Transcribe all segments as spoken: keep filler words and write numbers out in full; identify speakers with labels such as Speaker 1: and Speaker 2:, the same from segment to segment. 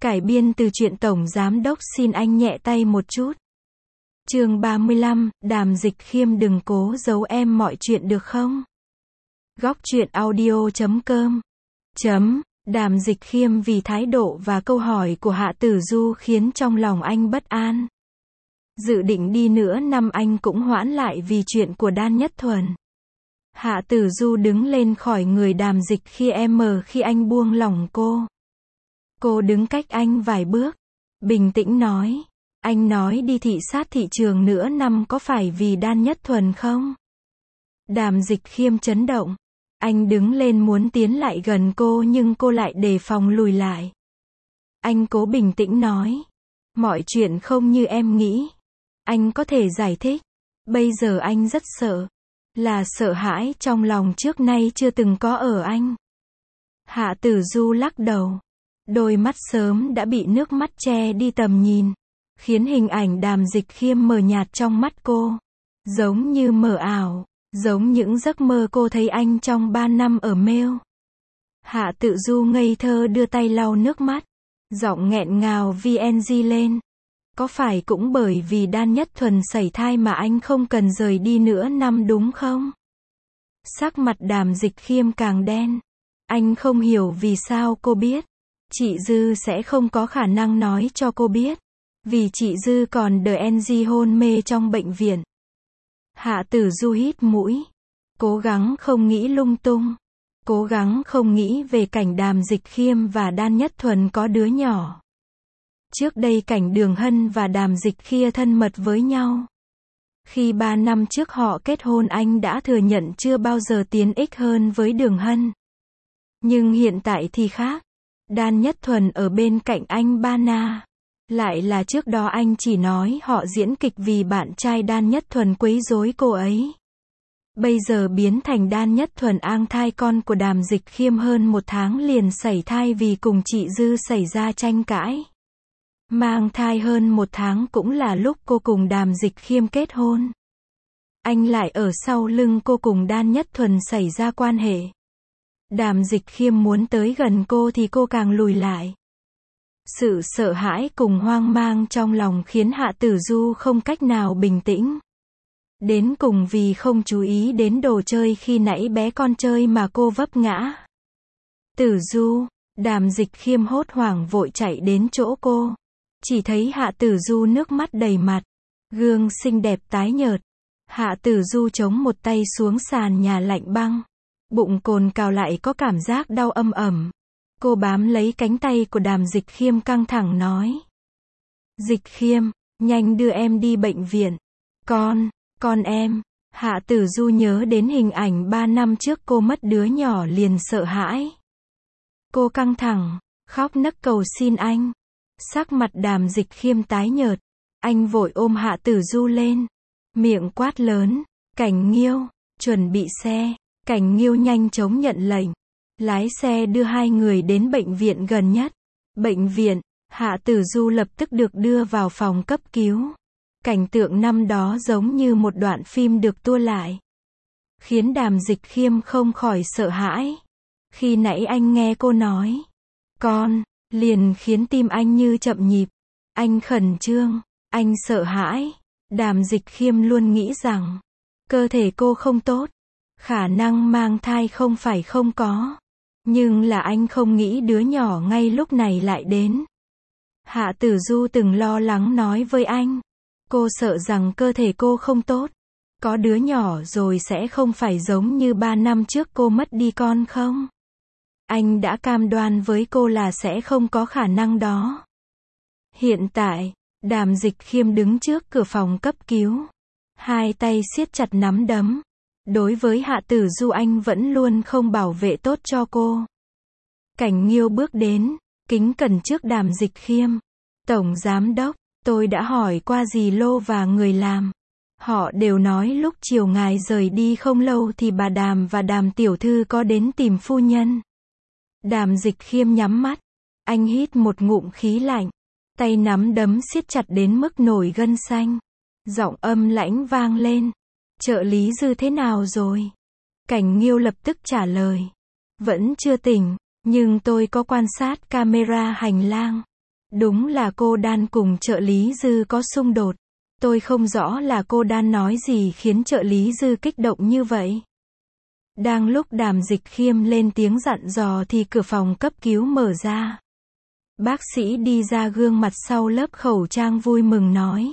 Speaker 1: Cải biên từ truyện Tổng Giám Đốc xin anh nhẹ tay một chút. Chương ba mươi lăm, Đàm Dịch Khiêm đừng cố giấu em mọi chuyện được không? Góc truyện audio chấm com chấm Đàm Dịch Khiêm vì thái độ và câu hỏi của Hạ Tử Du khiến trong lòng anh bất an. Dự định đi nửa năm anh cũng hoãn lại vì chuyện của Đan Nhất Thuần. Hạ Tử Du đứng lên khỏi người Đàm Dịch khi em mờ khi anh buông lỏng cô. Cô đứng cách anh vài bước, bình tĩnh nói, anh nói đi thị sát thị trường nửa năm có phải vì Đan Nhất Thuần không? Đàm Dịch Khiêm chấn động, anh đứng lên muốn tiến lại gần cô nhưng cô lại đề phòng lùi lại. Anh cố bình tĩnh nói, mọi chuyện không như em nghĩ. Anh có thể giải thích, bây giờ anh rất sợ, là sợ hãi trong lòng trước nay chưa từng có ở anh. Hạ Tử Du lắc đầu. Đôi mắt sớm đã bị nước mắt che đi tầm nhìn, khiến hình ảnh Đàm Dịch Khiêm mờ nhạt trong mắt cô. Giống như mờ ảo, giống những giấc mơ cô thấy anh trong ba năm ở Mail. Hạ Tử Du ngây thơ đưa tay lau nước mắt, giọng nghẹn ngào vê en giê lên. Có phải cũng bởi vì Đan Nhất Thuần sảy thai mà anh không cần rời đi nữa năm đúng không? Sắc mặt Đàm Dịch Khiêm càng đen. Anh không hiểu vì sao cô biết. Chị Dư sẽ không có khả năng nói cho cô biết. Vì chị Dư còn đợi en giê hôn mê trong bệnh viện. Hạ Tử Du hít mũi. Cố gắng không nghĩ lung tung. Cố gắng không nghĩ về cảnh Đàm Dịch Khiêm và Đan Nhất Thuần có đứa nhỏ. Trước đây cảnh Đường Hân và Đàm Dịch Khiêm thân mật với nhau. Khi ba năm trước họ kết hôn anh đã thừa nhận chưa bao giờ tiến ích hơn với Đường Hân. Nhưng hiện tại thì khác. Đan Nhất Thuần ở bên cạnh anh ba na. Lại là trước đó anh chỉ nói họ diễn kịch vì bạn trai Đan Nhất Thuần quấy rối cô ấy. Bây giờ biến thành Đan Nhất Thuần ang thai con của Đàm Dịch Khiêm hơn một tháng liền sảy thai vì cùng chị Dư xảy ra tranh cãi. Mang thai hơn một tháng cũng là lúc cô cùng Đàm Dịch Khiêm kết hôn. Anh lại ở sau lưng cô cùng Đan Nhất Thuần xảy ra quan hệ. Đàm Dịch Khiêm muốn tới gần cô thì cô càng lùi lại. Sự sợ hãi cùng hoang mang trong lòng khiến Hạ Tử Du không cách nào bình tĩnh. Đến cùng vì không chú ý đến đồ chơi khi nãy bé con chơi mà cô vấp ngã. Tử Du, Đàm Dịch Khiêm hốt hoảng vội chạy đến chỗ cô. Chỉ thấy Hạ Tử Du nước mắt đầy mặt, gương xinh đẹp tái nhợt. Hạ Tử Du chống một tay xuống sàn nhà lạnh băng. Bụng cồn cào lại có cảm giác đau âm ẩm. Cô bám lấy cánh tay của Đàm Dịch Khiêm căng thẳng nói. Dịch Khiêm, nhanh đưa em đi bệnh viện. Con, con em. Hạ Tử Du nhớ đến hình ảnh ba năm trước cô mất đứa nhỏ liền sợ hãi. Cô căng thẳng, khóc nấc cầu xin anh. Sắc mặt Đàm Dịch Khiêm tái nhợt. Anh vội ôm Hạ Tử Du lên. Miệng quát lớn. Cảnh Nghiêu, chuẩn bị xe. Cảnh Nghiêu nhanh chóng nhận lệnh. Lái xe đưa hai người đến bệnh viện gần nhất. Bệnh viện, Hạ Tử Du lập tức được đưa vào phòng cấp cứu. Cảnh tượng năm đó giống như một đoạn phim được tua lại. Khiến Đàm Dịch Khiêm không khỏi sợ hãi. Khi nãy anh nghe cô nói. Con, liền khiến tim anh như chậm nhịp. Anh khẩn trương, anh sợ hãi. Đàm Dịch Khiêm luôn nghĩ rằng. Cơ thể cô không tốt. Khả năng mang thai không phải không có. Nhưng là anh không nghĩ đứa nhỏ ngay lúc này lại đến. Hạ Tử Du từng lo lắng nói với anh. Cô sợ rằng cơ thể cô không tốt. Có đứa nhỏ rồi sẽ không phải giống như ba năm trước cô mất đi con không? Anh đã cam đoan với cô là sẽ không có khả năng đó. Hiện tại, Đàm Dịch Khiêm đứng trước cửa phòng cấp cứu. Hai tay siết chặt nắm đấm. Đối với Hạ Tử Du anh vẫn luôn không bảo vệ tốt cho cô. Cảnh Nghiêu bước đến, kính cẩn trước Đàm Dịch Khiêm. Tổng Giám Đốc, tôi đã hỏi qua dì Lô và người làm. Họ đều nói lúc chiều ngài rời đi không lâu thì bà Đàm và Đàm tiểu thư có đến tìm phu nhân. Đàm Dịch Khiêm nhắm mắt. Anh hít một ngụm khí lạnh. Tay nắm đấm siết chặt đến mức nổi gân xanh. Giọng âm lãnh vang lên. Trợ lý Dư thế nào rồi? Cảnh Nghiêu lập tức trả lời. Vẫn chưa tỉnh, nhưng tôi có quan sát camera hành lang. Đúng là cô Đan cùng trợ lý Dư có xung đột. Tôi không rõ là cô Đan nói gì khiến trợ lý Dư kích động như vậy. Đang lúc Đàm Dịch Khiêm lên tiếng dặn dò thì cửa phòng cấp cứu mở ra. Bác sĩ đi ra gương mặt sau lớp khẩu trang vui mừng nói.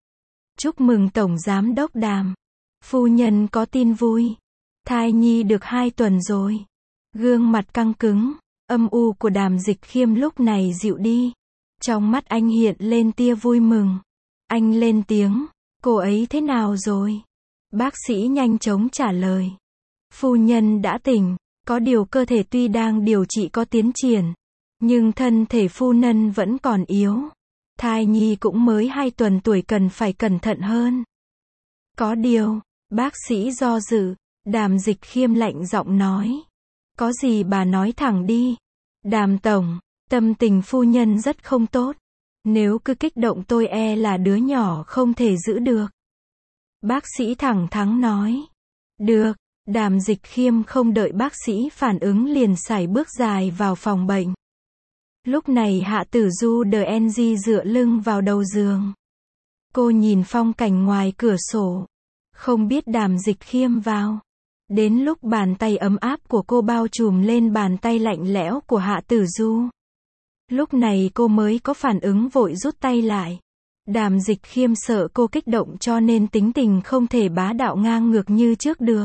Speaker 1: Chúc mừng Tổng Giám đốc Đàm. Phu nhân có tin vui. Thai nhi được hai tuần rồi. Gương mặt căng cứng, âm u của Đàm Dịch Khiêm lúc này dịu đi. Trong mắt anh hiện lên tia vui mừng. Anh lên tiếng, cô ấy thế nào rồi? Bác sĩ nhanh chóng trả lời. Phu nhân đã tỉnh, có điều cơ thể tuy đang điều trị có tiến triển, nhưng thân thể phu nhân vẫn còn yếu. Thai nhi cũng mới hai tuần tuổi cần phải cẩn thận hơn. Có điều, bác sĩ do dự, Đàm Dịch Khiêm lạnh giọng nói. Có gì bà nói thẳng đi. Đàm Tổng, tâm tình phu nhân rất không tốt. Nếu cứ kích động tôi e là đứa nhỏ không thể giữ được. Bác sĩ thẳng thắn nói. Được, Đàm Dịch Khiêm không đợi bác sĩ phản ứng liền sải bước dài vào phòng bệnh. Lúc này Hạ Tử Du đờ en giê dựa lưng vào đầu giường. Cô nhìn phong cảnh ngoài cửa sổ. Không biết Đàm Dịch Khiêm vào. Đến lúc bàn tay ấm áp của cô bao trùm lên bàn tay lạnh lẽo của Hạ Tử Du. Lúc này cô mới có phản ứng vội rút tay lại. Đàm Dịch Khiêm sợ cô kích động cho nên tính tình không thể bá đạo ngang ngược như trước được.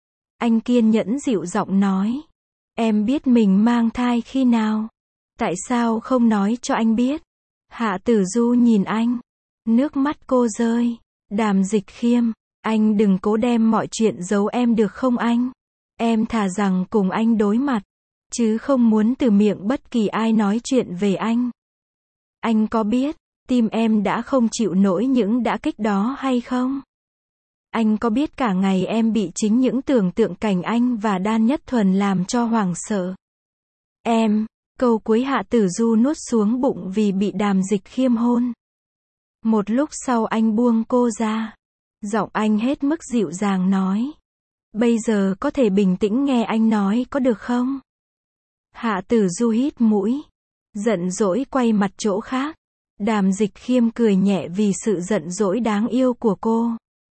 Speaker 1: Anh kiên nhẫn dịu giọng nói. Em biết mình mang thai khi nào? Tại sao không nói cho anh biết? Hạ Tử Du nhìn anh. Nước mắt cô rơi. Đàm Dịch Khiêm, anh đừng cố đem mọi chuyện giấu em được không anh? Em thà rằng cùng anh đối mặt, chứ không muốn từ miệng bất kỳ ai nói chuyện về anh. Anh có biết, tim em đã không chịu nổi những đả kích đó hay không? Anh có biết cả ngày em bị chính những tưởng tượng cảnh anh và Đan Nhất Thuần làm cho hoảng sợ? Em, câu cuối Hạ Tử Du nuốt xuống bụng vì bị Đàm Dịch Khiêm hôn. Một lúc sau anh buông cô ra. Giọng anh hết mức dịu dàng nói. Bây giờ có thể bình tĩnh nghe anh nói có được không? Hạ Tử Du hít mũi. Giận dỗi quay mặt chỗ khác. Đàm Dịch Khiêm cười nhẹ vì sự giận dỗi đáng yêu của cô.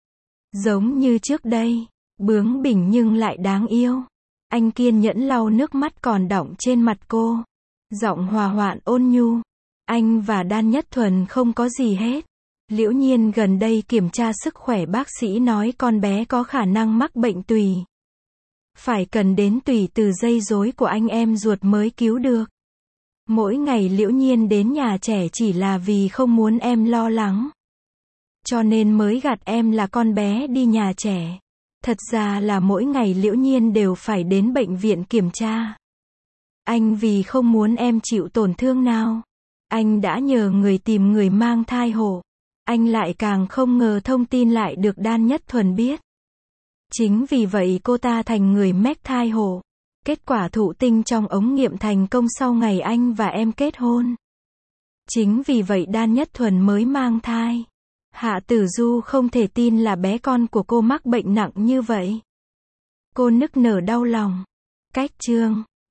Speaker 1: Giống như trước đây, bướng bỉnh nhưng lại đáng yêu. Anh kiên nhẫn lau nước mắt còn đọng trên mặt cô. Giọng hòa hoãn ôn nhu. Anh và Đan Nhất Thuần không có gì hết. Liễu Nhiên gần đây kiểm tra sức khỏe bác sĩ nói con bé có khả năng mắc bệnh tùy. Phải cần đến tùy từ dây rối của anh em ruột mới cứu được. Mỗi ngày Liễu Nhiên đến nhà trẻ chỉ là vì không muốn em lo lắng. Cho nên mới gạt em là con bé đi nhà trẻ. Thật ra là mỗi ngày Liễu Nhiên đều phải đến bệnh viện kiểm tra. Anh vì không muốn em chịu tổn thương nào. Anh đã nhờ người tìm người mang thai hộ. Anh lại càng không ngờ thông tin lại được Đan Nhất Thuần biết. Chính vì vậy cô ta thành người mách thai hộ. Kết quả thụ tinh trong ống nghiệm thành công sau ngày anh và em kết hôn. Chính vì vậy Đan Nhất Thuần mới mang thai. Hạ Tử Du không thể tin là bé con của cô mắc bệnh nặng như vậy. Cô nức nở đau lòng. Cách chương